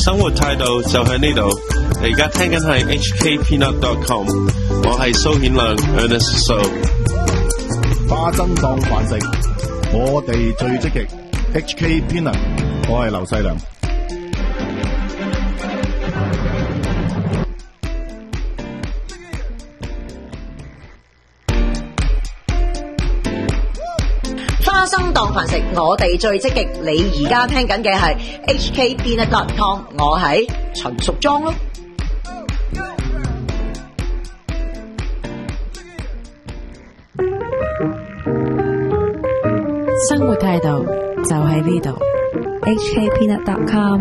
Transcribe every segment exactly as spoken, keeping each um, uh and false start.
生活態度就喺呢度。你而家聽緊係 H K Peanut dot com， 我係蘇顯亮 Ernest So。 花生當飯食，我哋最積極。H K Peanut， 我係劉細良。 花生當飯食，我哋最積極。你而家聽緊嘅係 H K Peanut dot com， 我係陳淑莊咯。 生活態度就喺呢度 ，H K Peanut dot com。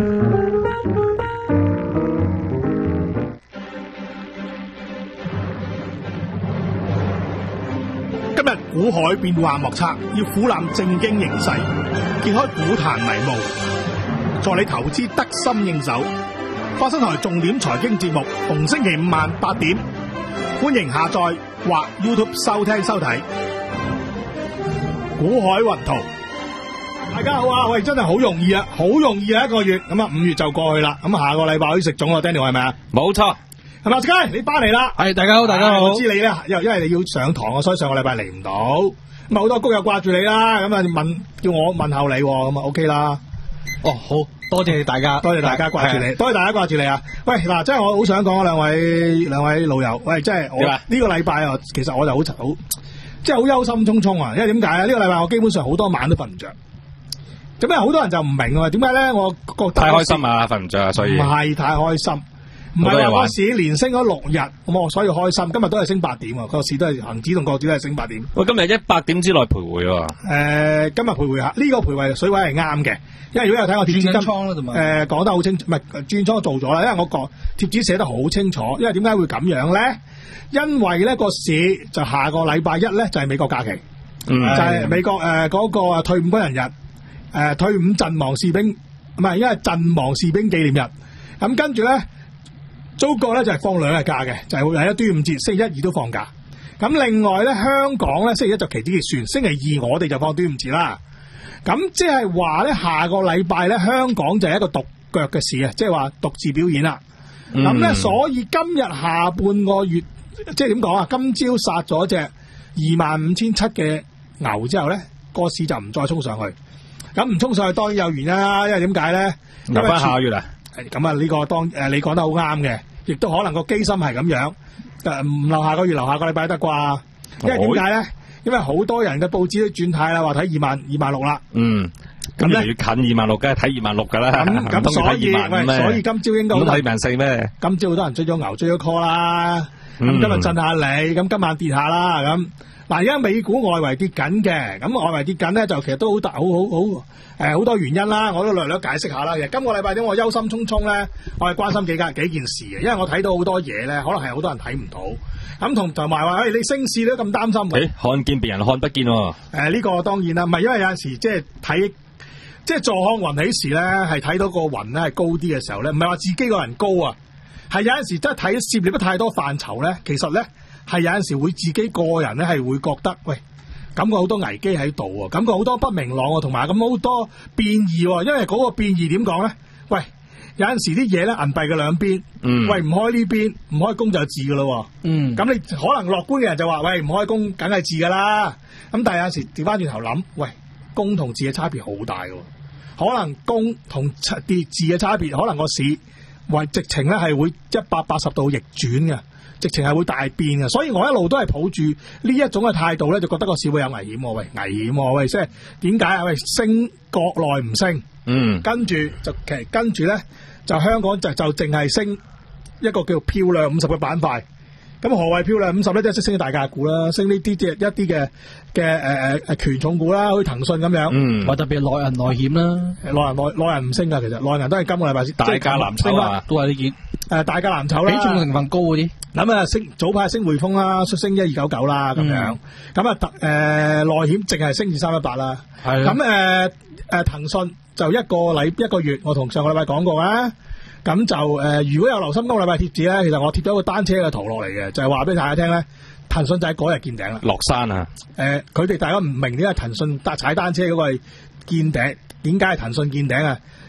今日股海變幻莫測，要俯瞰正經形勢，揭開股壇迷霧，助你投資得心應手。花生台重點財經節目，逢星期五晚八點，歡迎下載或 YouTube 收聽收睇。股海雲圖，大家好啊！喂，真係好容易啊，好容易啊，一個月咁啊，五月就過去啦。咁下個禮拜可以食粽咯 ，Daniel 係咪啊？ 冇錯， 係咪？阿 Sky 你翻嚟啦？ 係，大家好，大家好。 我知你咧，因因為你要上堂啊，所以上個禮拜嚟唔到。咁啊，好多谷友掛住你啦，咁啊問叫我問候你，咁啊 OK 啦。 哦，好多謝大家， 多謝大家掛住你，多謝大家掛住你啊！喂，嗱，真係我好想講啊，兩位兩位老友，喂，真係我呢個禮拜啊，其實我就好好。即係好憂心忡忡啊！因為點解啊？呢、這個禮拜我基本上好多晚都瞓唔着。咁啊，好多人就唔明啊，點解咧？我覺得太開心啊，瞓唔着啊，所以唔係太開心，唔係話個市連升咗六日，咁我所以開心。今日都係升八點啊，個市都係恒指同國指都係升八點。 喂，今日一百點之內徘徊喎。誒、 呃，今日徘徊下，呢、這個徘徊水位係啱嘅，因為如果有睇我貼紙金倉啦，同埋誒講得好清楚，唔係轉倉做咗啦，因為我個貼紙寫得好清楚。因為點解會咁樣咧？因為咧個市就下個禮拜一咧就係、是、美國假期，嗯、就係、是、美國誒嗰、呃那個退伍軍人日，誒、呃、退伍陣亡士兵唔係，因為陣亡士兵紀念日。咁跟住咧，中國咧就係、是、放兩日假嘅，就係會喺端午節星期一、二都放假。咁另外咧，香港咧星期一就期指結算，星期二我哋就放端午節啦。咁即係話咧，下個禮拜咧香港就係一個獨腳嘅市啊，即係話獨自表演啦。咁、嗯、咧，所以今日下半個月。即係點講啊？今朝殺咗隻二萬五千七嘅牛之後咧，個市就唔再衝上去。咁唔衝上去當然有原因啦，因為點解咧？ 留翻下個月啊？ 咁啊，呢個當誒你講得好啱嘅，亦都可能個機心係咁樣。誒唔留下個月，留下個禮拜得啩？因為點解咧？因為好多人嘅報紙都轉態啦，話睇二萬二萬六啦。嗯。 咁越嚟越近二萬六，梗係睇二萬六噶啦。咁咁所以，喂，所以今朝應該咁睇萬四咩？ 今朝好多人追咗牛，追咗 call 啦。咁、嗯、今日震下你，咁今晚跌下啦。咁嗱，而家美股外圍跌緊嘅，咁外圍跌緊咧，就其實都好大，好好好誒，好多原因啦。我都略略解釋下啦。其實今個禮拜點我憂心忡忡咧，我係關心幾間幾件事嘅，因為我睇到好多嘢咧，可能係好多人睇唔到。咁同同埋話，誒、哎，你升市都咁擔心嘅、欸？看見別人看不見喎、哦。誒、呃，呢、這個當然啦，唔係因為有陣時即係睇，即係坐看雲起時咧，係睇到個雲咧係高啲嘅時候咧，唔係話自己個人高啊。係有陣時真係睇涉獵得太多範疇咧，其實咧係有陣時會自己個人咧係會覺得，喂，感覺好多危機喺度啊，感覺好多不明朗啊，同埋咁好多變異喎。因為嗰個變異點講咧，喂，有陣時啲嘢咧銀幣嘅兩邊，嗯、喂唔開呢邊唔開工就字噶咯。嗯，咁你可能樂觀嘅人就話，喂唔開工梗係字噶啦。咁但係有陣時調翻轉頭諗，喂，工同字嘅差別好大嘅，可能工同跌字嘅差別，可能個市。喂，直情咧係會一百八十度逆轉嘅，直情係會大變嘅，所以我一路都係抱住呢一種嘅態度咧，就覺得個市會有危險喎，喂，危險喎，喂，即係點解啊？喂，升國內唔升，嗯，跟住就其實跟住咧就香港就就淨係升一個叫漂亮五十嘅板塊。咁何謂漂亮五十咧？即係識升啲大價股啦，升呢啲即係一啲嘅嘅誒誒誒權重股啦，好似騰訊咁樣。嗯，或特別係內銀內險啦，內銀內內銀唔升噶，其實內銀都係今個禮拜先。大價藍籌啊，都係呢件。誒，大價藍籌啦，比重成分高嗰啲。咁啊，升早排升匯豐啦，升一二九九啦，咁樣。咁啊，誒內險淨係升二三一八啦。係。咁誒誒騰訊就一個禮一個月，我同上個禮拜講過啊。咁就誒、呃，如果有留心今個禮拜貼紙咧，其實我貼咗一個單車嘅圖落嚟嘅，就係話俾大家聽咧，騰訊就喺嗰日見頂啦。落山啊！誒、呃，佢哋大家唔明點解騰訊搭踩單車嗰個係見頂，點解係騰訊見頂啊？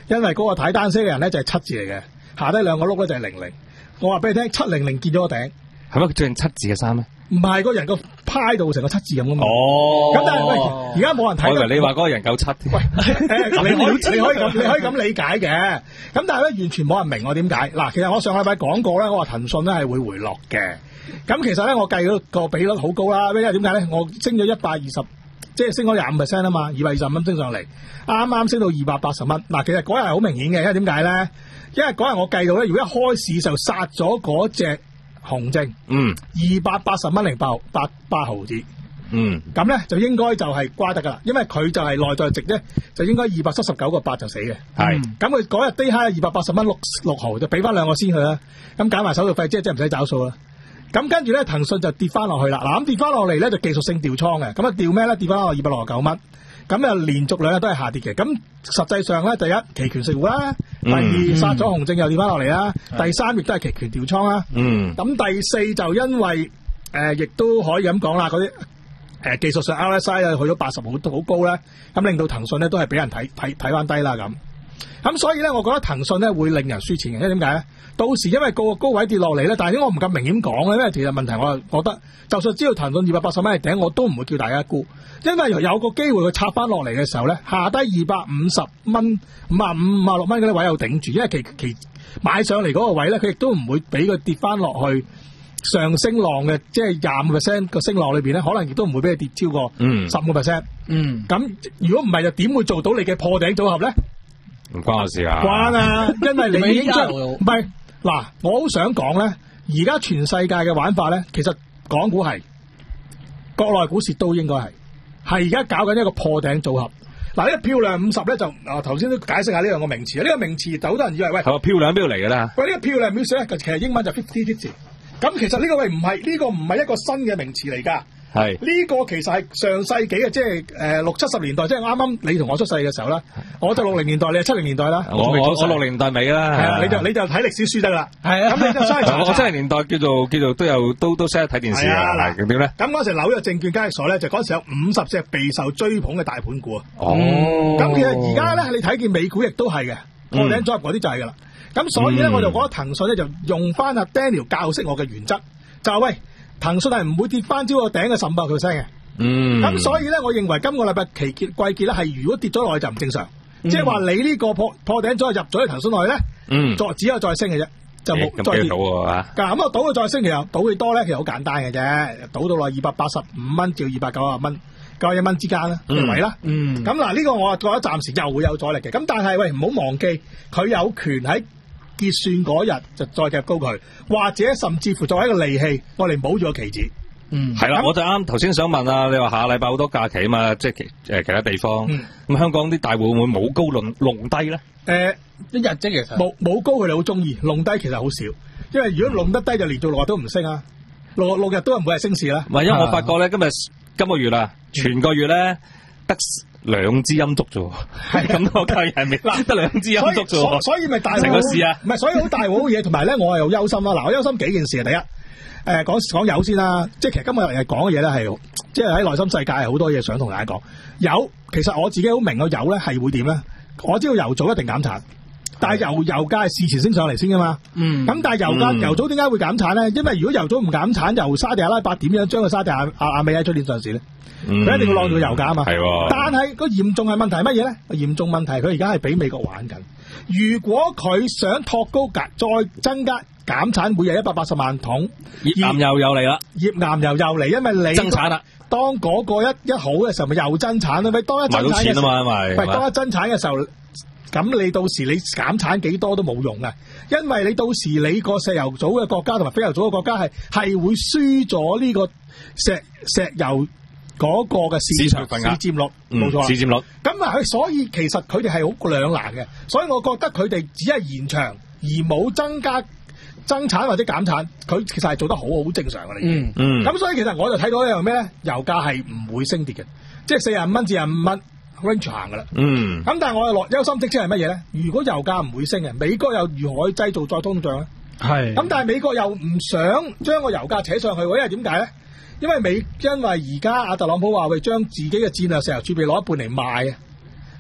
因為嗰個睇單聲嘅人咧就係七字嚟嘅，下低兩個碌咧就係零零。我話俾你聽，七零零見咗個頂， 係咪佢着件七字嘅衫咩？ 唔係個人個派度成個七字咁噶嘛。 哦， 咁但係喂，而家冇人睇。 我以為你話嗰個人夠七添。 喂，誒，你可以你可以咁你可以咁理解嘅。咁但係咧，完全冇人明我點解。嗱，其實我上個禮拜講過咧，我話騰訊咧係會回落嘅。咁其實咧，我計嗰個比率好高啦。因為點解咧？我升咗一百二十，即係升咗廿五 percent 啊嘛，二百二十蚊升上嚟，啱啱升到二百八十蚊。嗱，其實嗰日係好明顯嘅，因為點解咧？因為嗰日我計到咧，如果一開市就殺咗嗰隻紅證， 嗯， 二百八十蚊零八八八毫子， 嗯， 咁咧就應該就係瓜得噶啦，因為佢就係內在值咧，就應該二百七十九個八就死嘅， 係， 咁佢嗰日低下二百八十蚊六六毫，就俾翻兩個先佢啦，咁減埋手續費，即係即係唔使找數啦。咁跟住咧，騰訊就跌翻落去啦，嗱咁跌翻落嚟咧就技術性調倉嘅，咁啊調咩咧？跌翻落二百六十九蚊。咁啊，連續兩日都係下跌嘅。咁實際上咧，第一期權食糊啦，第二殺咗紅證又跌翻落嚟啦，第三亦都係期權調倉啦。嗯。咁第四就因為誒，亦都可以咁講啦，嗰啲誒技術上 R S I 啊去咗八十好好高咧，咁令到騰訊咧都係俾人睇睇睇翻低啦咁。咁所以咧，我覺得騰訊咧會令人輸錢嘅，因為點解咧？到時因為個高位跌落嚟咧，但係我唔咁明顯講咧，因為其實問題我覺得，就算知道騰訊二百八十蚊係頂，我都唔會叫大家沽，因為有個機會佢插翻落嚟嘅時候咧，下低二百五十蚊、五啊五、五啊六蚊嗰啲位又頂住，因為其其買上嚟嗰個位咧，佢亦都唔會俾佢跌翻落去上升浪嘅，即係廿五 percent 個升浪裏邊咧，可能亦都唔會俾佢跌超過十五 percent。嗯，咁如果唔係，就點會做到你嘅破頂組合咧？ 唔關我事啊！ 關啊，因為你已經將唔係嗱，我好想講咧，而家全世界嘅玩法咧，其實港股係，國內股市都應該係，係而家搞緊一個破頂組合。嗱，呢個漂亮五十咧就啊頭先都解釋下呢兩個名詞，呢、這個名詞就好多人以為喂， 係漂亮邊度嚟嘅啦？ 喂，呢、這個漂亮 music 咧，其實英文就 fifty fifty， 咁其實呢個位唔係呢個唔係一個新嘅名詞嚟㗎。係呢、這個其實係上世紀嘅，即係誒六七十年代，即係啱啱你同我出世嘅時候啦。我就六零年代，你係七零年代啦。 我我我六零年代尾啦。係啊， 你就你就睇歷史書得啦。係啊，咁你就所以我七零年代叫做叫做都有都都識得睇電視啊。嗱，咁點咧？ 咁嗰時紐約證券交易所咧，就嗰時有五十隻備受追捧嘅大盤股啊。 哦。 咁其實而家咧，你睇見美股亦都係嘅，破頂組合嗰啲就係噶啦。咁所以咧，我就覺得騰訊咧就用翻阿 Daniel 教識我嘅原則，就係喂，騰訊係唔會跌翻超個頂嘅十五百 percent 嘅。嗯，咁所以咧，我認為今個禮拜期結季結咧係如果跌咗落去就唔正常，嗯、即係話你呢個破破頂咗入咗去騰訊內咧，嗯，再只有再升嘅啫，就冇、欸、再跌。咁賭啊，咁啊賭佢再升，其實賭幾多咧？其實好簡單嘅啫，賭到落二百八十五蚊至二百九十蚊，九十一蚊之間啦，嘅位啦。嗯，咁嗱呢個我覺得暫時又會有阻力嘅。咁但係喂，唔好忘記佢有權喺結算嗰日就再夾高佢，或者甚至乎作為一個利器，我哋保住個期指。 嗯，係啦，我就啱頭先想問啊，你話下禮拜好多假期啊嘛，即係其誒其他地方，咁、嗯、香港啲大戶會唔會冇高弄弄低咧？誒、呃，一日啫，其實冇冇高佢哋好中意，弄低其實好少，因為如果弄得低就連續六日都唔升啊，六六日都唔會係升市啦。唔係，因為我發覺咧，今日今個月啦，全個月咧得兩支陰燭啫，係咁我計係咪？嗱，得兩支陰燭啫，所以咪大成個市啊？唔係，所以好大鑊嘅嘢，同埋咧，我係有憂心啦。嗱，我憂心幾件事啊，第一。誒講講油先啦，即係其實今日誒講嘅嘢咧係，即係喺內心世界係好多嘢想同大家講。油其實我自己好明個油咧係會點咧？我知道油組一定減產，但係油油價係事前升上嚟先噶嘛。嗯。咁但係油價、嗯、油組點解會減產咧？因為如果油組唔減產，由沙地阿拉伯點樣將個沙地阿阿阿美喺出年上市咧？佢、嗯、一定要晾住個油價啊嘛。係喎。但係個嚴重係問題係乜嘢咧？嚴重問題佢而家係俾美國玩緊。如果佢想托高價，再增加。減產每日一百八十萬桶，頁岩油又嚟啦，頁岩油又嚟，因為你增產啦。當嗰個一一好嘅時候，咪又增產咯。咪當一增產嘅時候，咪當一增產嘅時候，咁你到時你減產幾多都冇用嘅，因為你到時你個石油組嘅國家同埋非油組嘅國家係係會輸咗呢個石石油嗰個嘅市場市佔率，冇錯，市佔率。咁啊，所以其實佢哋係好兩難嘅，所以我覺得佢哋只係延長而冇增加。增產或者減產，佢其實係做得好好正常嘅。嗯嗯。咁所以其實我就睇到一樣咩咧？油價係唔會升跌嘅，即係四十五蚊至四十五蚊 range 行噶啦。嗯。咁但係我嘅落憂心即係乜嘢咧？如果油價唔會升嘅，美國又如何去製造再通脹咧？係。咁但係美國又唔想將個油價扯上去，因為點解咧？因為美因為而家阿特朗普話會將自己嘅戰略石油儲備攞一半嚟賣啊。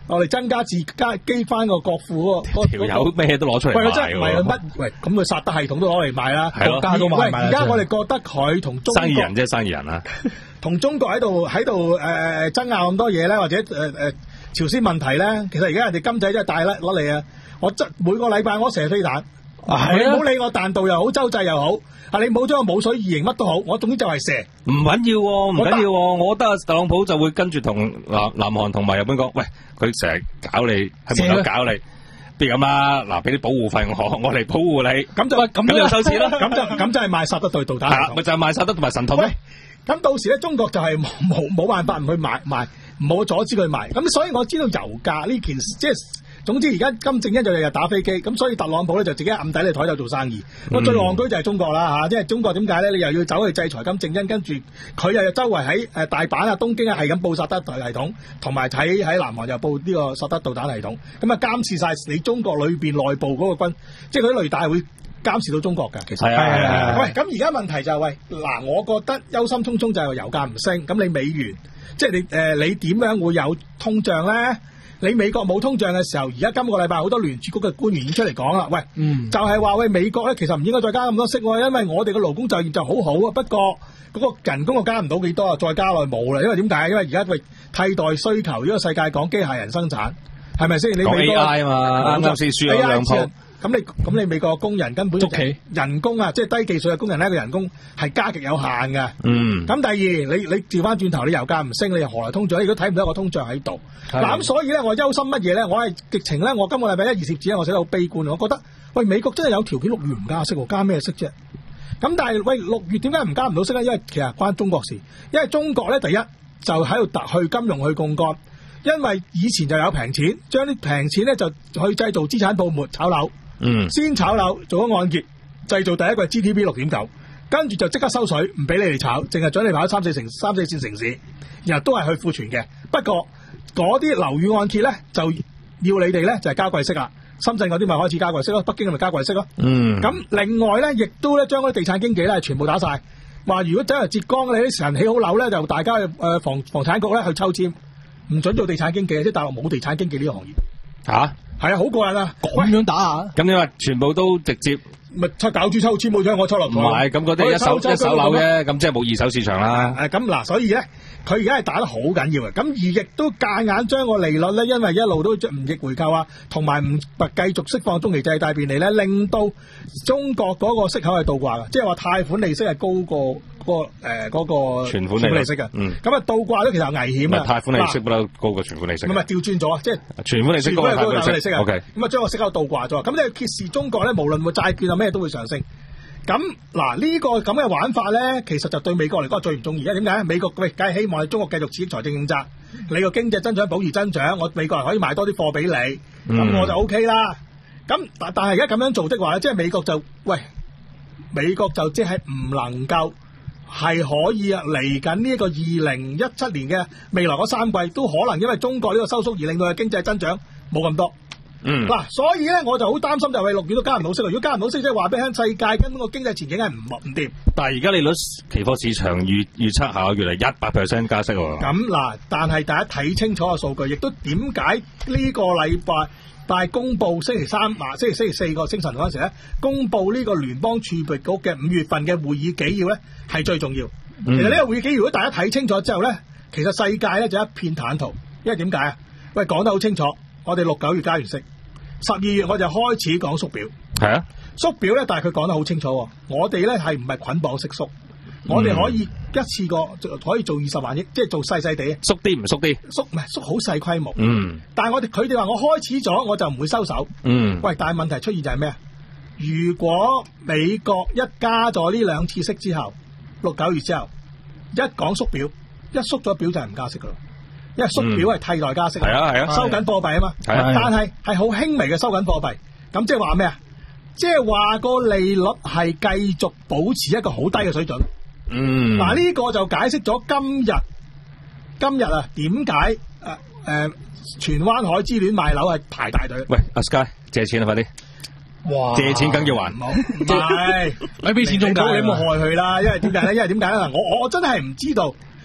我哋增加自家基翻個國庫嗰條友咩都攞出嚟賣。 喂，佢真係唔係乜？喂，咁佢薩德系統都攞嚟賣啦，國家都賣埋。而家我哋覺得佢同中國生意人啫，生意人啊， 同中國喺度喺度誒爭拗咁多嘢咧，或者誒誒、呃、朝鮮問題咧，其實而家人哋金仔真係大甩攞嚟啊！我真每個禮拜我射飛彈。係、啊、你唔好理我彈道又好，洲際又好，啊你冇將我冇水異形乜都好，我總之就係射。唔緊要喎，唔緊要喎，我覺得特朗普就會跟住同南南韓同埋日本講，喂，佢成日搞你，喺門口搞你，不如咁啦，嗱，俾啲保護費我，我嚟保護你，咁就咁就收錢啦，咁就咁就係賣薩德對導彈。係啦，咪就係賣薩德同埋神盾。喂，咁到時咧，中國就係冇冇冇辦法唔去買賣，唔好阻止佢賣。咁所以我知道油價呢件事，即係。總之而家金正恩就日日打飛機，咁所以特朗普咧就自己暗底喺台度做生意。咁、嗯、最戇居就係中國啦嚇，即係中國點解咧？你又要走去制裁金正恩，跟住佢又周圍喺誒大阪啊、東京啊係咁報薩德系統，同埋喺喺南韓又報呢個薩德導彈系統，咁啊監視晒你中國裏邊內部嗰個軍，即係佢啲雷達會監視到中國㗎。其實係啊，係啊。喂，咁而家問題就係、是、喂嗱，我覺得憂心忡忡就係油價唔升，咁你美元即係你誒、呃、你點樣會有通脹咧？你美國冇通脹嘅時候，而家今個禮拜好多聯儲局嘅官員已經出嚟講啦，喂，嗯、就係、是、話喂美國咧，其實唔應該再加咁多息，因為我哋嘅勞工就業就好好啊，不過嗰個人工我加唔到幾多啊，再加落冇啦，因為點解？因為而家喂替代需求，呢個世界講機械人生產，係咪先？你美國講 A I 啊嘛，啱啱先輸咗兩鋪。咁你咁你美國工人根本就人工啊，即係低技術嘅工人咧，個人工係加極有限嘅。嗯。咁第二，你你調翻轉頭，你油價唔升，你又何來通脹？你如果睇唔到一個通脹喺度，嗱咁所以咧，我憂心乜嘢咧？我係直情咧，我今個禮拜一二十字咧，我寫得好悲觀，我覺得喂美國真係有條件六月唔加息喎，加咩息啫？咁但係喂六月點解唔加唔到息咧？因為其實關中國事，因為中國咧第一就喺度特去金融去槓桿，因為以前就有平錢，將啲平錢咧就去製造資產泡沫炒樓。嗯，先炒樓做咗按揭，製造第一個 G D P 六點九，跟住就即刻收水，唔俾你哋炒，淨係准你跑三四城三四線城市，然後都係去庫存嘅。不過嗰啲樓宇按揭咧，就要你哋咧就係加貴息啦。深圳嗰啲咪開始加貴息咯，北京咪加貴息咯。嗯，咁另外咧，亦都咧將嗰啲地產經紀咧全部打晒，話如果走嚟浙江你啲人起好樓咧，就大家誒、呃、房房產局咧去抽籤，唔准做地產經紀，即係大陸冇地產經紀呢個行業。吓、啊？係啊，好過癮啊！咁樣打啊？咁你話全部都直接咪抽搞住抽籤冇咗我抽落去？唔係，咁嗰啲一手一手樓啫，咁即係冇二手市場啦。誒，咁嗱，所以咧，佢而家係打得好緊要嘅，咁而亦都夾硬將個利率咧，因為一路都唔逆回購啊，同埋唔繼續釋放中期借貸便利咧，令到中國嗰個息口係倒掛嘅，即係話貸款利息係高過。嗰、那個誒嗰、呃那個存款利息嘅，嗯，咁啊倒掛咧其實有危險啊，貸款利息不嬲高過存款利息，唔係調轉咗啊，即係存款利息高過貸款利息啊， OK，咁啊將個息口倒掛咗，咁你揭示中國咧，無論個債券啊咩都會上升，咁嗱呢個咁嘅玩法咧，其實就對美國嚟講最唔中意，因為點解？美國喂梗係希望你中國繼續刺激財政政策，你個經濟增長保持增長，我美國人可以賣多啲貨俾你，咁、嗯、我就 OK 啦。咁但但係而家咁樣做的話咧，即係美國就喂美國就即係唔能夠。係可以啊！嚟緊呢一個二零一七年嘅未來嗰三季都可能因為中國呢個收縮而令到佢經濟增長冇咁多。嗯，嗱、啊，所以咧我就好擔心就係六月都加唔到息。如果加唔到息，即係話俾你聽，世界根本個經濟前景係唔唔掂。但係而家利率期貨市場預預測下月嚟一百 percent 加息喎。咁嗱，但係大家睇清楚個數據，亦都點解呢個禮拜？但係公佈星期三啊，星期星期四個清晨嗰陣時咧，公佈呢個聯邦儲備局嘅五月份嘅會議紀要咧係最重要。嗯、其實呢個會議紀要如果大家睇清楚之後咧，其實世界咧就一片坦途，因為點解啊？喂，講得好清楚，我哋六九月加完息，十二月我就開始講縮表。係啊，縮表咧，但係佢講得好清楚，我哋咧係唔係捆綁式縮。我哋可以一次過可以做二十萬億，即係做細細地，縮啲唔縮啲，縮唔係縮好細規模。嗯，但係我哋佢哋話我開始咗，我就唔會收手。嗯，喂，但係問題出現就係咩啊？如果美國一加咗呢兩次息之後，六九月之後一講縮表，一縮咗表就係唔加息噶啦，因為縮表係替代加息。係啊係啊，收緊貨幣啊嘛。係啊，但係係好輕微嘅收緊貨幣，咁即係話咩啊？即係話個利率係繼續保持一個好低嘅水準。嗯，嗱、這、呢個就解釋咗今日今日啊點解誒誒荃灣海之戀賣樓係排大隊？喂，阿 Sky 借錢啊，快啲！哇，借錢梗要還，唔係，咪俾錢中介，你冇害佢啦。因為點解咧？因為點解咧？嗱，我我真係唔知道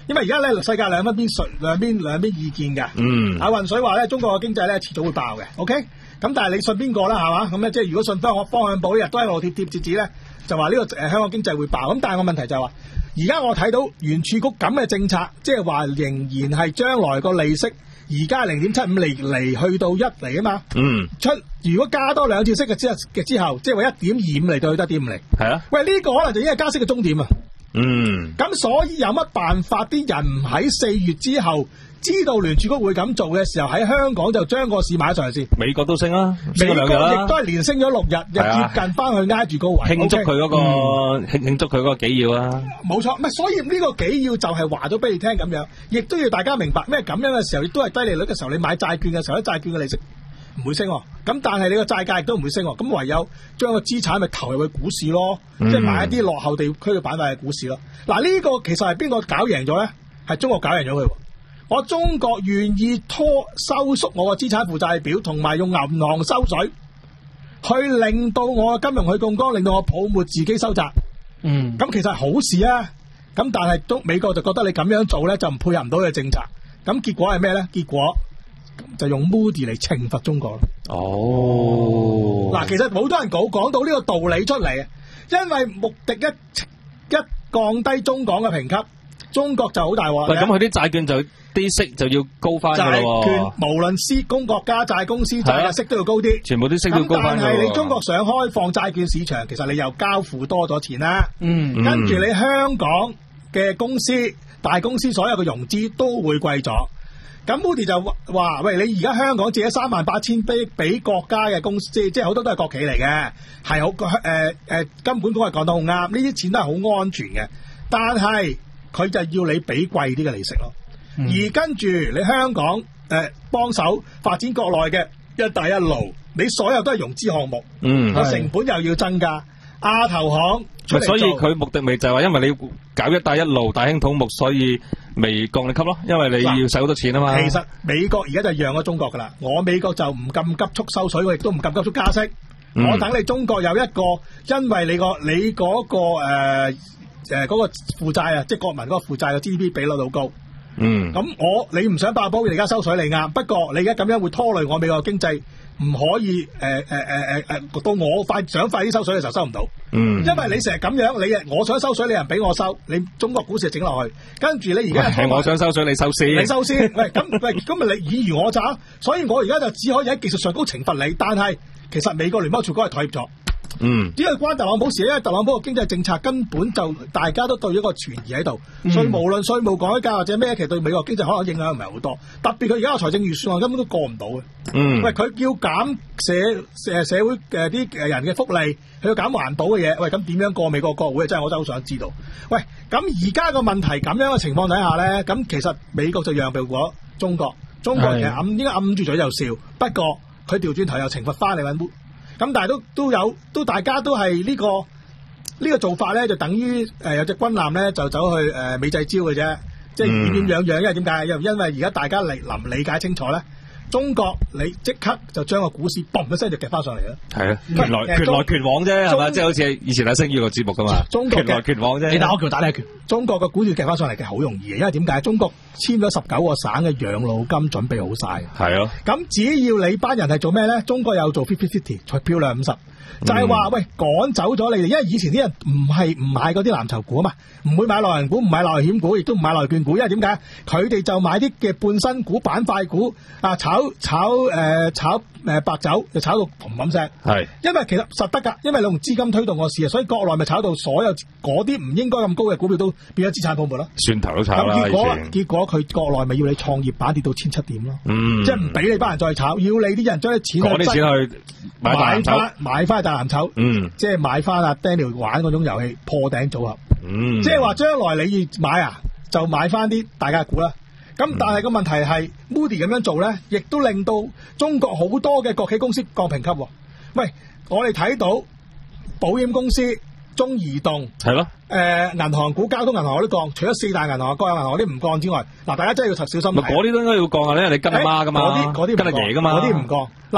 因為而家咧世界兩邊水兩邊兩邊意見嘅。嗯。阿雲水話咧，中國嘅經濟咧遲早會爆嘅。OK。咁但係你信邊個啦？係嘛？咁咧即係如果信翻我方向寶日都喺度貼貼貼紙咧，就話呢、這個誒、呃、香港經濟會爆。咁但係個問題就係、是、話，而家我睇到聯儲局咁嘅政策，即係話仍然係將來個利息。而家零點七五厘嚟去到一厘啊嘛，嗯，出如果加多兩次息嘅之嘅之後，即係話一點二五厘到去一點五厘，係啊，喂呢、這個可能就已經係加息嘅終點啊，嗯，咁所以有乜辦法？啲人唔喺四月之後知道聯儲局會咁做嘅時候，喺香港就將個市買上嚟先。美國都升啦，美國亦都係連升咗六日，又接近翻去挨住高位，慶祝佢嗰、那個慶慶、嗯、祝佢嗰個紀要啊！冇錯，唔係所以呢個紀要就係話咗俾你聽咁樣，亦都要大家明白咩咁樣嘅時候，亦都係低利率嘅時候，你買債券嘅時候，啲債券嘅利息唔會升，咁但係你個債價亦都唔會升，咁唯有將個資產咪投入去股市咯，嗯、即係買一啲落後地區嘅板塊嘅股市咯。嗱、啊、呢、這個其實係邊個搞贏咗咧？係中國搞贏咗佢。我中國願意拖收縮我個資產負債表，同埋用銀行收水，去令到我嘅金融去槓桿，令到我泡沫自己收窄。嗯，咁其實係好事啊。咁但係都美國就覺得你咁樣做咧，就唔配合唔到佢嘅政策。咁結果係咩咧？結果就用 Moody 嚟懲罰中國咯。哦，嗱，其實好多人講講到呢個道理出嚟，因為穆迪一一降低中港嘅評級，中國就好大鑊。喂，咁佢啲債券就啲息就要高翻噶咯。債券無論私公國家債、公司債嘅息都要高啲，全部啲息都要高翻。但係你中國想開放債券市場，其實你又交付多咗錢啦。嗯，跟住你香港嘅公司、大公司所有嘅融資都會貴咗。咁 Moody 就話：喂，你而家香港借咗三萬八千俾俾國家嘅公司，即係好多都係國企嚟嘅，係好誒誒，金管局係講得好啱，呢啲錢都係好安全嘅，但係佢就要你俾貴啲嘅利息咯。嗯、而跟住你香港誒幫手發展國內嘅一帶一路，你所有都係融資項目，嗯，個成本又要增加。亞投行出嚟做，所以佢目的咪就係話，因為你搞一帶一路大興土木，所以未降你級咯，因為你要使好多錢啊嘛。其實美國而家就讓咗中國噶啦，我美國就唔咁急速收水，我亦都唔咁急速加息。嗯、我等你中國有一個，因為你個你嗰、嗰個誒誒嗰個負債啊，即係國民嗰個負債嘅 G D P 比率好高。嗯，咁我你唔想爆煲，你而家收水你啱，不過你而家咁樣會拖累我美國經濟，唔可以誒誒誒誒誒到我快想快啲收水嘅時候收唔到。嗯，因為你成日咁樣，你我想收水，你又唔俾我收，你中國股市整落去，跟住你而家係我想收水，你收先，你收先。喂，咁喂，咁咪你爾虞我詐，所以我而家就只可以喺技術上高懲罰你，但係其實美國聯邦儲局係妥協咗。嗯，呢個關特朗普事，因為特朗普嘅經濟政策根本就大家都對一個存疑喺度，嗯、所以無論稅務改革或者咩，其實對美國經濟可能影響唔係好多。特別佢而家個財政預算案根本都過唔到嘅。嗯，喂，佢叫減社誒社會誒啲誒人嘅福利，佢要減環保嘅嘢，喂，咁點樣過美國國會？真係我真係好想知道。喂，咁而家個問題咁樣嘅情況底下咧，咁其實美國就讓步咗中國，中國其實暗應該揞住嘴就笑，不過佢調轉頭又懲罰翻你揾。咁但係都都有都大家都係呢、這個呢、這個做法咧，就等於誒、呃、有隻軍艦咧就走去誒、呃、美濟礁嘅啫，即係點點樣樣，因為點解？因因為而家大家理臨理解清楚咧，中國你即刻就將個股市嘣一聲就夾翻上嚟啦。係啊，拳來拳來拳往啫，係嘛？即係好似以前喺星宇個節目噶嘛。中國拳來拳往啫，你打我拳打你拳。中國嘅股市夾翻上嚟嘅好容易嘅，因為點解？中國簽咗十九個省嘅養老金準備好晒。係啊，咁只要你班人係做咩咧？中國有做 fifty fifty 彩漂亮五十，就係話喂趕走咗你哋，因為以前啲人唔係唔買嗰啲藍籌股啊嘛，唔會買內銀股，唔買內險股，亦都唔買內券股，因為點解？佢哋就買啲嘅半新股、板塊股啊，炒炒誒、呃、炒誒、呃、白酒，就炒到嘭嘭聲。係，因為其實實得㗎，因為你用資金推動個市啊，所以國內咪炒到所有嗰啲唔應該咁高嘅股票都變咗資產泡沫咯。蒜頭都炒啦。咁結果結果佢國內咪要你創業板跌到千七點咯。嗯，即係唔俾你班人再炒，要你啲人將啲錢攞啲錢去買翻買翻大藍籌。嗯，即係買翻阿 Daniel 玩嗰種遊戲破頂組合。嗯，即係話將來你要買啊，就買翻啲大家股啦。咁、嗯、但係個問題係 Moody 咁樣做咧，亦都令到中國好多嘅國企公司降評級。喂，我哋睇到保險公司、中移動係咯，誒、呃、銀行股、交通銀行嗰啲降，除咗四大銀行、國有銀行嗰啲唔降之外，嗱大家真係要實小心。嗰啲都應該要降啊，因為你跟阿媽噶嘛，嗰啲嗰啲跟阿爺噶嘛，嗰啲唔降。嗱，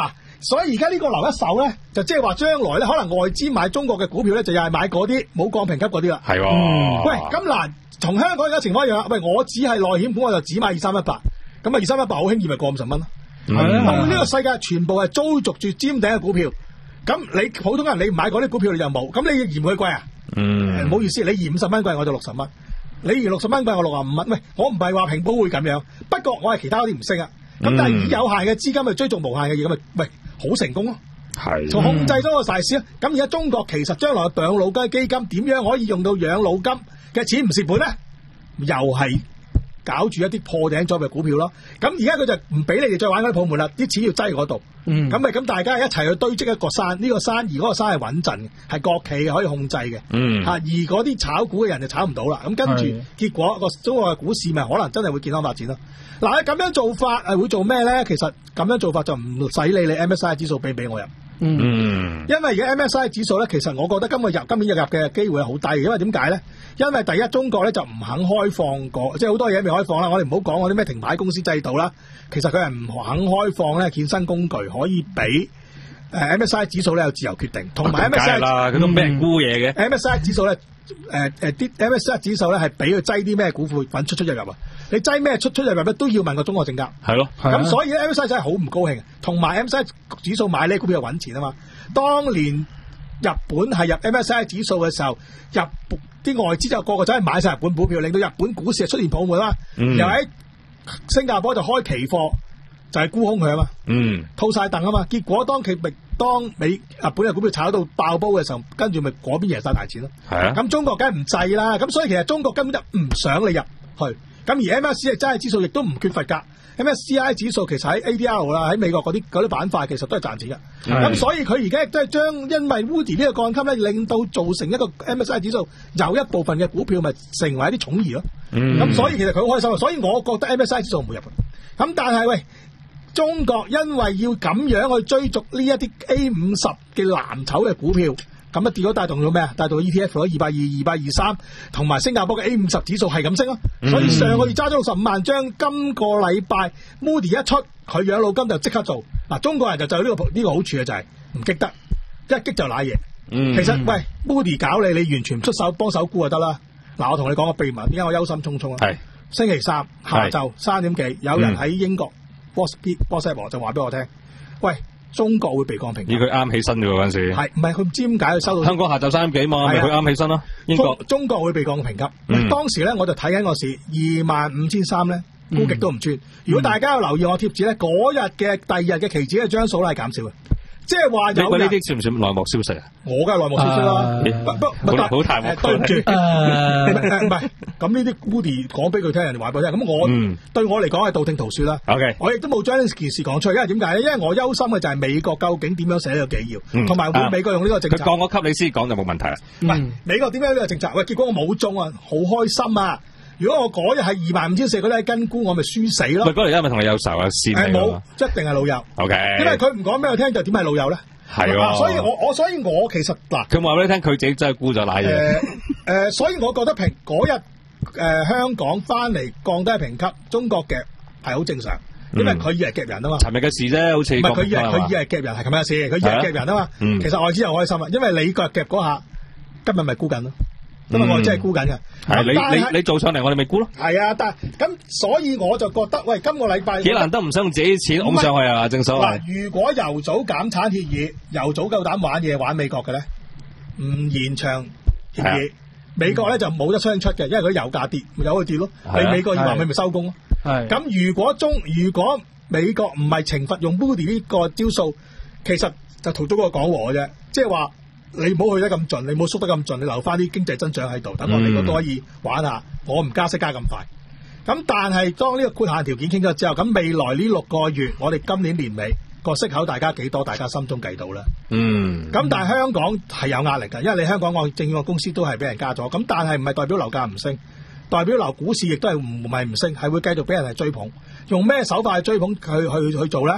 所以而家呢個留一手咧，就即係話將來咧，可能外資買中國嘅股票咧，就又係買嗰啲冇降評級嗰啲啦。 係喎、 嗯。喂，咁嗱，同香港而家情況一樣啦。喂，我只係內險股，我就只買二三一八，咁啊二三一八好輕易咪過五十蚊咯。係啊。咁呢個世界全部係租逐住尖頂嘅股票，咁你普通人你唔買嗰啲股票你就冇，咁你嫌佢貴啊？嗯。唔好意思，你嫌五十蚊貴我就六十蚊，你嫌六十蚊貴我六十五蚊。喂，我唔係話平保會咁樣，不過我係其他嗰啲唔識啊。咁但係以有限嘅資金去追逐無限嘅嘢，咁咪喂好成功咯。係，就控制咗個大市啊！咁而家中國其實將來養老金基金點樣可以用到養老金嘅錢唔蝕本咧？又係搞住一啲破頂咗嘅股票咯。咁而家佢就唔俾你哋再玩嗰啲泡沫啦，啲錢要擠嗰度。嗯，咁咪咁大家一齊去堆積一個山，呢、這個山而嗰個山係穩陣嘅，係國企可以控制嘅。嗯，吓而嗰啲炒股嘅人就炒唔到啦。咁跟住結果個中國嘅股市咪可能真係會健康發展咯。嗱，咁樣做法係會做咩咧？其實咁樣做法就唔使理你 M S C I 指數俾唔俾我入。嗯，因為而家 M S C I 指數咧，其實我覺得今個入今年入入嘅機會係好低，因為點解咧？因為第一中國咧就唔肯開放過，即係好多嘢未開放啦。我哋唔好講嗰啲咩停牌公司制度啦，其實佢係唔肯開放咧衍生工具可以俾誒 M S C I 指數咧有自由決定，同埋 M S C I 啦，佢都俾人沽嘢嘅。M S C I 指數咧誒誒啲 M S C I 指數咧係俾佢擠啲咩股票揾出出入入啊？你擠咩出出入入咧都要問個中國證監。係咯，咁所以 M S C I 真係好唔高興，同埋 M S C I 指數買呢股票係揾錢啊嘛。當年日本係入 M S C I 指數嘅時候，日啲外資就個個走去買晒日本股票，令到日本股市係出現泡沫啦。嗯、又喺新加坡就開期貨，就係、是、沽空佢啊嘛。嗯，套晒凳啊嘛。結果當佢咪當美日本嘅股票炒到爆煲嘅時候，跟住咪嗰邊贏晒大錢咯。係啊。咁中國梗係唔制啦。咁所以其實中國根本就唔想你入去。咁而 M S C I 真係指數亦都唔缺乏㗎。M S C I 指數其實喺 A D R 啦，喺美國嗰啲嗰啲板塊其實都係賺錢嘅。咁所以佢而家亦都係將因為 Woody 呢個降級咧，令到造成一個 M S C I 指數有一部分嘅股票咪成為一啲寵兒咯。咁、嗯、所以其實佢好開心，所以我覺得 M S C I 指數唔會入。咁但係喂，中國因為要咁樣去追逐呢一啲 A 五十嘅藍籌嘅股票。咁啊跌咗帶動咗咩啊？帶動 E T F 咯，二百二、二百二三，同埋新加坡嘅 A 五十指數係咁升咯。嗯、所以上個月揸咗六十五萬張，今個禮拜 Moody 一出，佢養老金就即刻做。嗱，中國人就就呢、呢個呢、呢個好處嘅就係唔激得，一激就瀨嘢。嗯、其實喂 Moody 搞你，你完全唔出手幫手沽就得啦。嗱，我同你講個秘密，點解我憂心忡忡啊？係星期三下晝三點幾，有人喺英國 WhatsApp 就話俾我聽，喂。中國會被降評級，而佢啱起身嘅嗰陣時，係唔係佢唔知點解佢收到香港下晝三點幾嘛？咪佢啱起身咯。英國中，中國會被降評級。嗯、當時咧我就睇緊個市二萬五千三咧，估極都唔穿。嗯、如果大家有留意我貼紙咧，嗰日嘅第二日嘅期指嘅張數咧係減少嘅。即係話有呢啲算唔算內幕消息啊？我梗係內幕消息啦，不不好大鑊。對唔住，唔係咁呢啲 Woody 講俾佢聽，人哋話俾佢聽。咁我對我嚟講係道聽途說啦。OK，我亦都冇將呢件事講出去，因為點解咧？因為我憂心嘅就係美國究竟點樣寫呢個紀要，同埋會美國用呢個政策。佢降我級，你先講就冇問題啦。唔係美國點樣呢個政策？喂，結果我冇中啊，好開心啊！如果我嗰日係二萬五千四嗰啲係跟沽，我咪輸死咯。喂，嗰日因為同你有仇啊，線嚟。誒冇，一定係老友。O K。因為佢唔講俾我聽，就點係老友咧？係喎。所以我我所以我其實嗱，佢話俾你聽，佢自己真係沽咗奶嘢。誒誒，所以我覺得評嗰日誒香港翻嚟降低評級，中國夾係好正常，因為佢以為夾人啊嘛。尋日嘅事啫，好似唔係佢以為佢以為夾人係尋日嘅事，佢以為夾人啊嘛。其實外資又開心啊，因為你個夾嗰下，今日咪沽緊咯。因為我真係沽緊嘅，係你你你做上嚟，我哋咪沽咯。係啊，但係咁，所以我就覺得，喂，今個禮拜幾難得唔使用自己錢拱上去啊，正所謂。嗱，如果油組減產協議，油組夠膽玩嘢玩美國嘅咧，唔延長協議，美國咧就冇得雙出嘅，因為佢油價跌，有佢跌咯。你美國要話佢咪收工咯。係。咁如果中如果美國唔係懲罰用 Moody 呢個招數，其實就同中國講和嘅啫，即係話。你唔好去得咁盡，你唔好縮得咁盡，你留翻啲經濟增長喺度，等我哋都可以玩下。我唔加息加咁快。咁但係當呢個豁限條件傾咗之後，咁未來呢六個月，我哋今年年尾個息口大家幾多，大家心中計到啦。嗯。咁但係香港係有壓力㗎，因為你香港個證券公司都係俾人加咗。咁但係唔係代表樓價唔升，代表樓股市亦都係唔係唔升，係會繼續俾人係追捧。用咩手法去追捧佢去去做咧？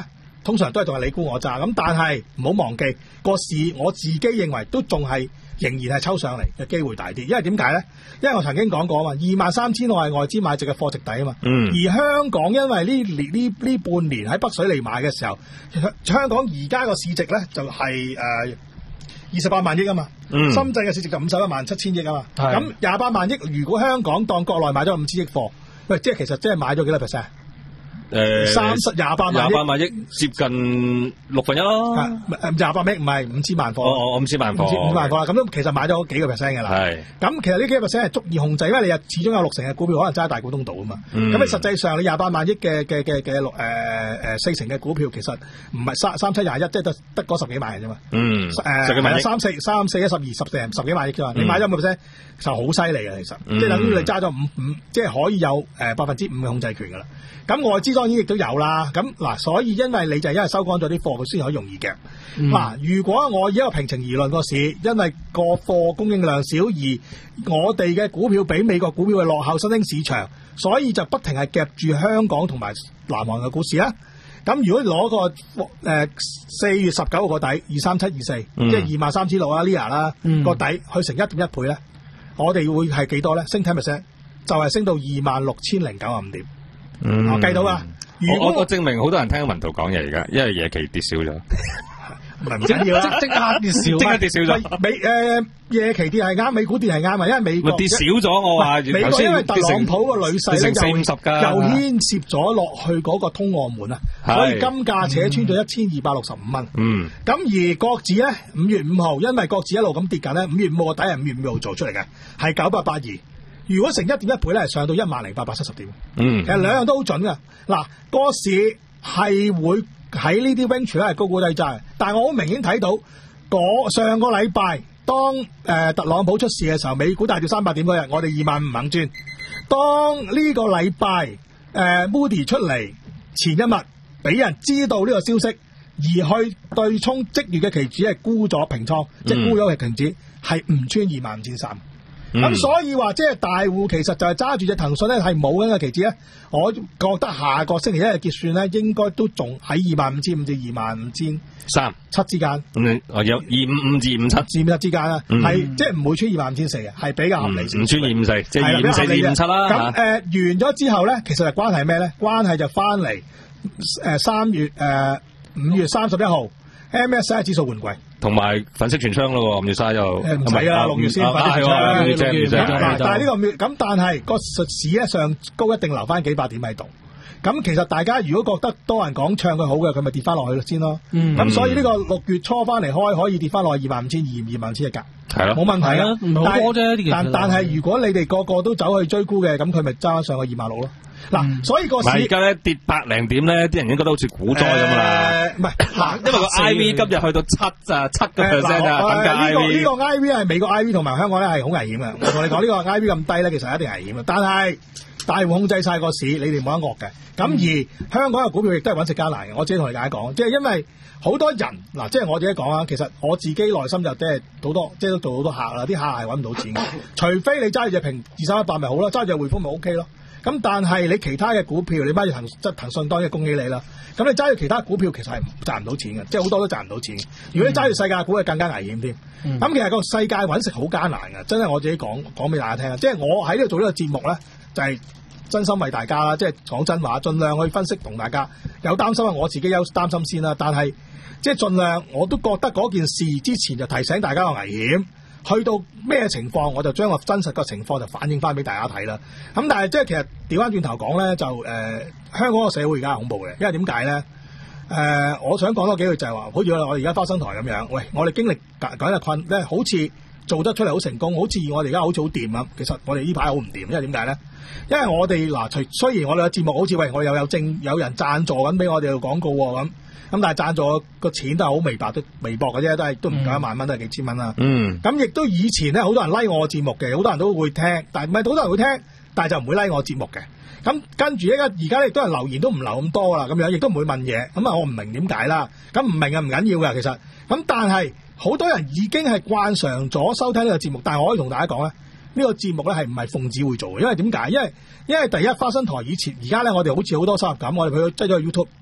通常都係仲係你沽我揸。咁但係唔好忘記個市，我自己認為都仲係仍然係抽上嚟嘅機會大啲。因為點解咧？因為我曾經講過啊嘛，二萬三千我係外資買值嘅貨值底啊嘛。嗯。而香港因為呢年呢呢半年喺北水嚟買嘅時候，香港而家個市值咧就係誒二十八萬億啊嘛。嗯。深圳嘅市值就五十一萬七千億啊嘛。係。咁廿八萬億，如果香港當國內買咗五千億貨，喂，即係其實即係買咗幾多 percent？誒，三十廿八萬廿八萬億，接近六分一咯。 誒，廿八億唔係五千萬貨。 哦哦，五千萬貨， 五千萬貨啦。咁都其實買咗幾個 percent 嘅啦。係。咁其實呢幾個 percent 係足以控制，因為你又始終有六成嘅股票可能揸喺大股東度啊嘛。咁、嗯、你實際上你廿八萬億嘅嘅嘅嘅六誒誒四成嘅股票，其實唔係三三七廿一，即係得得嗰十幾萬嘅啫嘛。嗯。誒、呃，十幾萬億。三四三四一十二十成十幾萬億啫嘛。你買咗五個 percent 就好犀利嘅，其實。嗯、即係等於你揸咗五五，即係可以有誒百分之五嘅控制權噶啦。咁外資當然亦都有啦。咁嗱，所以因為你就係因為收乾咗啲貨，佢先可以容易嘅。嗱、嗯，如果我以一個平情而論個市，因為個貨供應量少，而我哋嘅股票比美國股票嘅落後新興市場，所以就不停係夾住香港同埋南韓嘅股市啦。咁如果攞個誒四月十九號個底二三七二四，即係二萬三千六啊 L I A 啦個底去乘一點一倍咧，我哋會係幾多咧？升十 percent 就係升到二萬六千零九十五點。嗯，我計到啊！ 我我證明好多人聽文圖講嘢而家，因為夜期跌少咗， 唔係唔緊要啦，即刻跌少， 即刻跌少咗。 美誒夜期跌係啱，美股跌係啱啊，因為美國跌少咗。我話美國因為特朗普個女婿咧就又牽涉咗落去嗰個通俄門啊，所以金價扯穿咗一千二百六十五蚊。嗯，咁而國指咧五月五號，因為國指一路咁跌緊咧，五月五號個底係五月五號做出嚟嘅，係九百八二。如果成一點一倍咧，係上到一萬零八百七十點。嗯，其實兩樣都好準噶。嗱，個市係會喺呢啲 range 咧係高估低揸，但係我好明顯睇到，嗰上個禮拜當誒、呃、特朗普出事嘅時候，美股大跌三百點嗰日，我哋二萬五肯轉。當呢個禮拜誒、呃、Moody 出嚟前一日，俾人知道呢個消息，而去對沖即月嘅期指係沽咗平倉，嗯、即係沽咗嘅期指係唔穿二萬五千三。咁、嗯、所以話即係大戶其實就係揸住隻騰訊咧係冇緊嘅期指咧，我覺得下個星期一嘅結算咧應該都仲喺二萬五千五至二萬五千三七之間。嗯，我有二五五至五七至五七之間啦，係、嗯、即係唔會穿二萬五千四嘅，係比較合理。唔、嗯、穿二五四，即係二五四至五七啦。咁誒、呃、完咗之後咧，其實係關係咩咧？關係就翻嚟誒三月誒五、呃、月三十一號 M S C I 指數換季。同埋粉飾櫥窗咯，五月卅又唔使啊，六月先粉飾櫥窗，六月啫，但係呢個月咁，但係個市咧上高一定留翻幾百點喺度。咁其實大家如果覺得多人講唱佢好嘅，佢咪跌翻落去先咯。咁、嗯、所以呢個六月初翻嚟開可以跌翻落去二萬五千二、二萬五千一格，係咯，冇問題啊，唔好多啫。但但係如果你哋個個都走去追沽嘅，咁佢咪揸上去二萬六咯。嗱、嗯，所以個市而家咧跌百零點咧，啲人應該都好似股災咁啦。唔、呃、係，因為個 I V 今日去到七啊七個 percent 啊。呢、呃這個呢、這個 I V 係美國 I V 同埋香港咧係好危險嘅。我同你講呢個 I V 咁低咧，其實一定危險嘅。但係大戶控制晒個市，你哋冇得惡嘅。咁、嗯、而香港嘅股票亦都係揾食艱難嘅。我自己同你解講，即係因為好多人嗱，即係我自己講啊。其實我自己內心就即係好多，即係都做好多客啦。啲客係揾唔到錢嘅，除非你揸住隻平二三一八咪好咯，揸住隻匯豐咪 O K 咯。咁但係你其他嘅股票，你揸住騰即係騰訊，當然恭喜你啦。咁你揸住其他股票，其實係賺唔到錢嘅，即係好多都賺唔到錢。如果你揸住世界股，係更加危險添。咁、嗯、其實個世界揾食好艱難嘅，真係我自己講講俾大家聽啊！即係我喺呢度做呢個節目咧，就係、是、真心為大家啦，即係講真話，盡量去分析同大家。有擔心啊，我自己有擔心先啦。但係即係盡量，我都覺得嗰件事之前就提醒大家個危險。去到咩情況，我就將個真實個情況就反映翻俾大家睇啦。咁但係即係其實調翻轉頭講咧，就誒、呃、香港個社會而家係恐怖嘅，因為點解咧？誒、呃，我想講多幾句就係、是、話，好似我哋而家花生台咁樣，喂，我哋經歷緊嘅困咧，好似做得出嚟好成功，好似我哋而家好似好掂咁。其實我哋呢排好唔掂，因為點解咧？因為我哋嗱，除雖然我哋嘅節目好似喂，我又有正有人贊助緊俾我哋做廣告喎咁。咁但係贊助個錢都係好微薄，都微薄嘅啫，都係都唔夠一萬蚊，都係幾千蚊啦。嗯，咁亦都以前咧，好多人 like 我節目嘅，好多人都會聽，但係唔係好多人會聽，但係就唔會 like 我節目嘅。咁跟住而家而家亦都係留言都唔留咁多啦，咁樣亦都唔會問嘢。咁啊，我唔明點解啦。咁唔明啊唔緊要嘅，其實咁但係好多人已經係慣常咗收聽呢個節目，但係我可以同大家講咧，呢個節目咧係唔係奉旨會做嘅，因為點解？因為因為第一花生台以前而家咧，我哋好似好多收入咁，我哋去擠咗去 YouTube。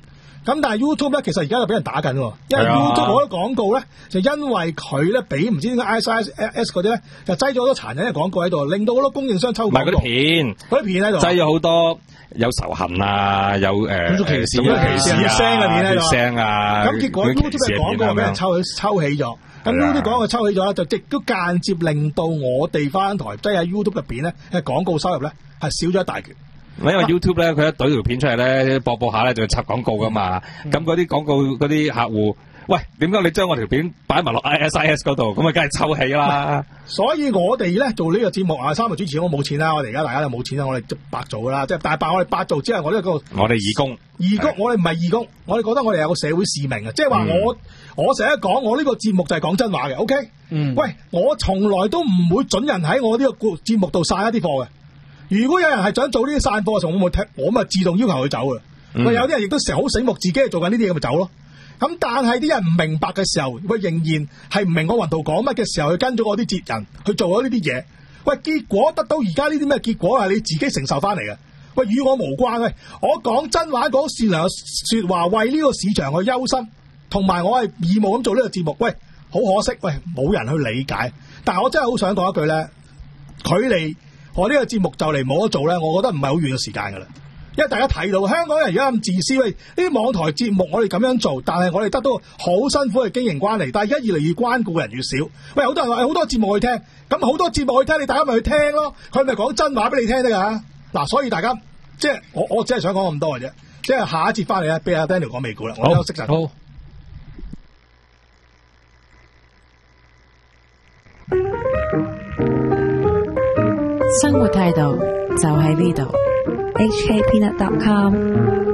咁但係 YouTube 咧，其實而家就俾人打緊喎，因為 YouTube 嗰啲廣告咧，就因為佢咧俾唔知點解 I S S 嗰啲咧，就擠咗好多殘忍嘅廣告喺度，令到好多供應商抽廣告。唔係嗰啲片，嗰啲片喺度擠咗好多有仇恨啊，有誒種族歧視、歧視血腥嘅片喺度。 血腥啊！ 咁結果 YouTube 嘅廣告俾人抽抽起咗，咁 YouTube 廣告抽起咗咧，就亦都間接令到我哋翻台擠喺 YouTube 入邊咧嘅廣告收入咧係少咗一大橛。 因為 YouTube 咧，佢一懟條片出嚟咧，播播下咧就插廣告噶嘛。咁嗰啲廣告嗰啲客戶，喂，點解你將我條片擺埋落 I S I S 嗰度？咁啊，梗係抽起啦。 所以我哋咧做呢個節目啊，三個主持我冇錢啦，我哋而家大家都冇錢啦，我哋白做噶啦，即係但係白我哋白做之後，我呢個我哋義工， 義工，我哋唔係義工，我哋覺得我哋有個社會使命啊，即係話我、嗯、我成日講我呢個節目就係講真話嘅 ，OK？嗯，喂，我從來都唔會准人喺我呢個節目度散一啲貨嘅。如果有人係想做呢啲散貨嘅時候，我咪聽，我咪自動要求佢走嘅。喂、嗯，有啲人亦都成日好醒目，自己係做緊呢啲嘢咪走咯。咁但係啲人唔明白嘅時候，喂，仍然係唔明我雲圖講乜嘅時候，去跟咗我啲哲人去做咗呢啲嘢。喂，結果得到而家呢啲咩結果係你自己承受翻嚟嘅。喂，與我無關嘅。我講真話，講善良嘅說話，為呢個市場去憂心，同埋我係義務咁做呢個節目。喂，好可惜，喂，冇人去理解。但係我真係好想講一句咧，距離我呢個節目就嚟冇得做咧，我覺得唔係好遠嘅時間噶啦。因為大家睇到香港人而家咁自私，喂，呢啲網台節目我哋咁樣做，但係我哋得到好辛苦嘅經營關係，但係而家越嚟越關顧嘅人越少。喂，好多人話好多節目去聽，咁好多節目去聽，你大家咪去聽咯。佢咪講真話俾你聽得噶。嗱，所以大家即係我我只係想講咁多嘅啫。即係下一節翻嚟咧，俾阿 Daniel 講美股啦。我休息陣。好。 生活態度就喺呢度。H K Peanut dot com